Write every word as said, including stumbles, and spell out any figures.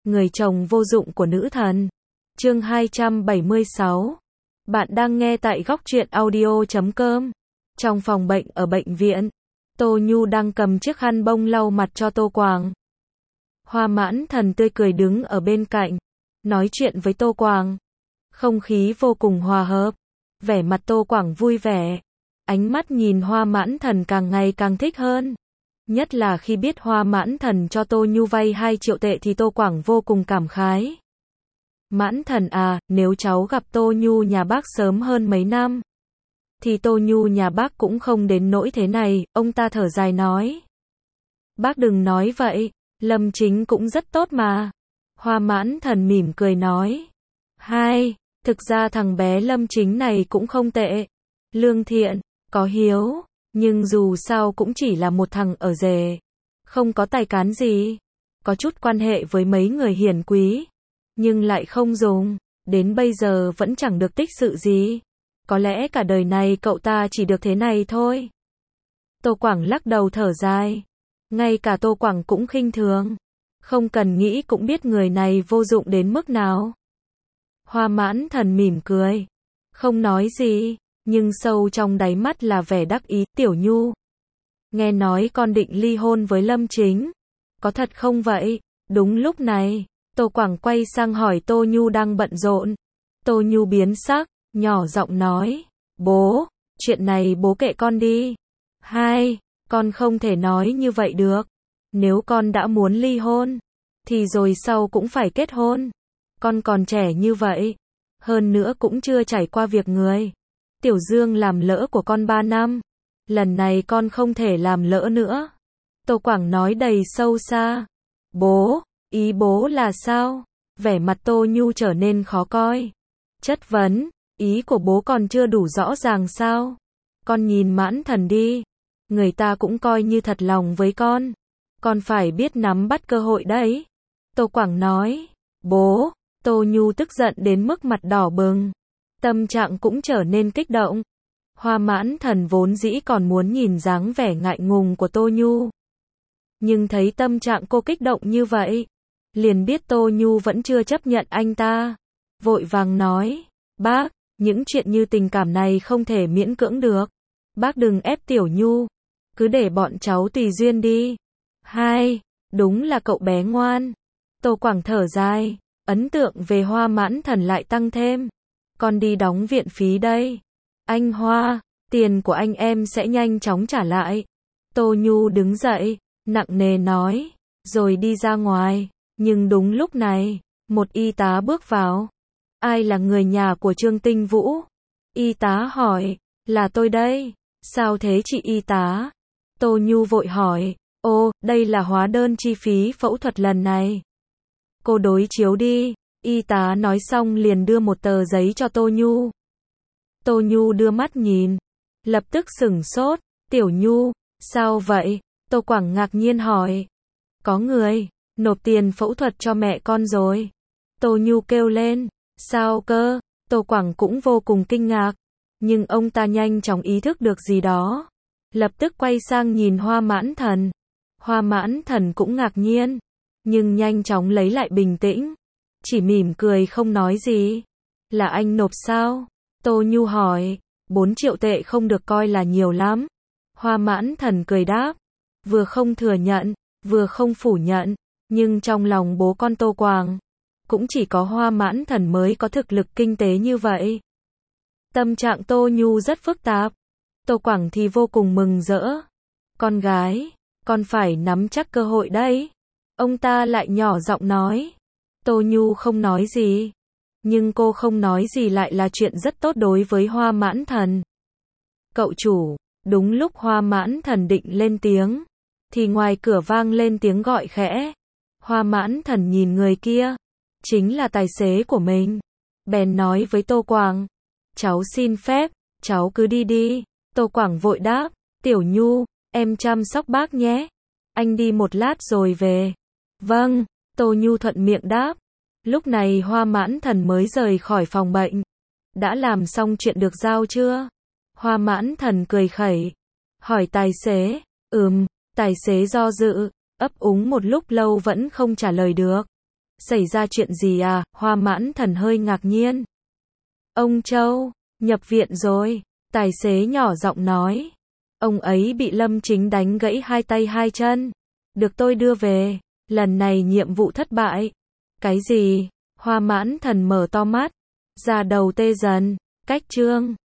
Người chồng vô dụng của nữ thần. Chương hai trăm bảy mươi sáu. Bạn đang nghe tại góc truyện audio chấm com. Trong phòng bệnh ở bệnh viện, Tô Nhu đang cầm chiếc khăn bông lau mặt cho Tô Quảng. Hoa Mãn Thần tươi cười đứng ở bên cạnh, nói chuyện với Tô Quảng. Không khí vô cùng hòa hợp, vẻ mặt Tô Quảng vui vẻ. Ánh mắt nhìn Hoa Mãn Thần càng ngày càng thích hơn. Nhất là khi biết Hoa Mãn Thần cho Tô Nhu vay hai triệu tệ thì Tô Quảng vô cùng cảm khái. Mãn Thần à, nếu cháu gặp Tô Nhu nhà bác sớm hơn mấy năm, thì Tô Nhu nhà bác cũng không đến nỗi thế này, ông ta thở dài nói. Bác đừng nói vậy, Lâm Chính cũng rất tốt mà. Hoa Mãn Thần mỉm cười nói. Hai, thực ra thằng bé Lâm Chính này cũng không tệ. Lương thiện, có hiếu, nhưng dù sao cũng chỉ là một thằng ở rể. Không có tài cán gì. Có chút quan hệ với mấy người hiển quý, nhưng lại không dùng. Đến bây giờ vẫn chẳng được tích sự gì. Có lẽ cả đời này cậu ta chỉ được thế này thôi. Tô Quảng lắc đầu thở dài. Ngay cả Tô Quảng cũng khinh thường. Không cần nghĩ cũng biết người này vô dụng đến mức nào. Hoa Mãn Thần mỉm cười. Không nói gì, nhưng sâu trong đáy mắt là vẻ đắc ý. Tiểu Nhu, nghe nói con định ly hôn với Lâm Chính. Có thật không vậy? Đúng lúc này, Tô Quảng quay sang hỏi Tô Nhu đang bận rộn. Tô Nhu biến sắc, nhỏ giọng nói. Bố, chuyện này bố kệ con đi. Hai, con không thể nói như vậy được. Nếu con đã muốn ly hôn, thì rồi sau cũng phải kết hôn. Con còn trẻ như vậy, hơn nữa cũng chưa trải qua việc người Tiểu Dương làm lỡ của con ba năm. Lần này con không thể làm lỡ nữa. Tô Quảng nói đầy sâu xa. Bố, ý bố là sao? Vẻ mặt Tô Nhu trở nên khó coi. Chất vấn, ý của bố còn chưa đủ rõ ràng sao? Con nhìn Mãn Thần đi. Người ta cũng coi như thật lòng với con. Con phải biết nắm bắt cơ hội đấy. Tô Quảng nói. Bố, Tô Nhu tức giận đến mức mặt đỏ bừng. Tâm trạng cũng trở nên kích động. Hoa Mãn Thần vốn dĩ còn muốn nhìn dáng vẻ ngại ngùng của Tô Nhu. Nhưng thấy tâm trạng cô kích động như vậy, liền biết Tô Nhu vẫn chưa chấp nhận anh ta. Vội vàng nói. Bác, những chuyện như tình cảm này không thể miễn cưỡng được. Bác đừng ép Tiểu Nhu. Cứ để bọn cháu tùy duyên đi. Hai, đúng là cậu bé ngoan. Tô Quảng thở dài. Ấn tượng về Hoa Mãn Thần lại tăng thêm. Con đi đóng viện phí đây. Anh Hoa, tiền của anh em sẽ nhanh chóng trả lại. Tô Nhu đứng dậy, nặng nề nói, rồi đi ra ngoài. Nhưng đúng lúc này, một y tá bước vào. Ai là người nhà của Trương Tinh Vũ? Y tá hỏi. Là tôi đây. Sao thế chị y tá? Tô Nhu vội hỏi. Ô, đây là hóa đơn chi phí phẫu thuật lần này. Cô đối chiếu đi. Y tá nói xong liền đưa một tờ giấy cho Tô Nhu. Tô Nhu đưa mắt nhìn, lập tức sửng sốt. Tiểu Nhu, sao vậy? Tô Quảng ngạc nhiên hỏi. Có người nộp tiền phẫu thuật cho mẹ con rồi. Tô Nhu kêu lên. Sao cơ? Tô Quảng cũng vô cùng kinh ngạc. Nhưng ông ta nhanh chóng ý thức được gì đó. Lập tức quay sang nhìn Hoa Mãn Thần. Hoa Mãn Thần cũng ngạc nhiên, nhưng nhanh chóng lấy lại bình tĩnh. Chỉ mỉm cười không nói gì. Là anh nộp sao? Tô Nhu hỏi. Bốn triệu tệ không được coi là nhiều lắm. Hoa Mãn Thần cười đáp. Vừa không thừa nhận, vừa không phủ nhận. Nhưng trong lòng bố con Tô Quảng, cũng chỉ có Hoa Mãn Thần mới có thực lực kinh tế như vậy. Tâm trạng Tô Nhu rất phức tạp. Tô Quảng thì vô cùng mừng rỡ. Con gái, con phải nắm chắc cơ hội đấy. Ông ta lại nhỏ giọng nói. Tô Nhu không nói gì. Nhưng cô không nói gì lại là chuyện rất tốt đối với Hoa Mãn Thần. Cậu chủ, đúng lúc Hoa Mãn Thần định lên tiếng, thì ngoài cửa vang lên tiếng gọi khẽ. Hoa Mãn Thần nhìn người kia, chính là tài xế của mình. Bèn nói với Tô Quảng. Cháu xin phép, cháu cứ đi đi. Tô Quảng vội đáp. Tiểu Nhu, em chăm sóc bác nhé. Anh đi một lát rồi về. Vâng, Tô Nhu thuận miệng đáp. Lúc này Hoa Mãn Thần mới rời khỏi phòng bệnh. Đã làm xong chuyện được giao chưa? Hoa Mãn Thần cười khẩy. Hỏi tài xế. Ừm, tài xế do dự, ấp úng một lúc lâu vẫn không trả lời được. Xảy ra chuyện gì à? Hoa Mãn Thần hơi ngạc nhiên. Ông Châu, nhập viện rồi. Tài xế nhỏ giọng nói. Ông ấy bị Lâm Chính đánh gãy hai tay hai chân. Được tôi đưa về. Lần này nhiệm vụ thất bại. Cái gì? Hoa Mãn Thần mở to mắt. Da đầu tê dần. Cách chương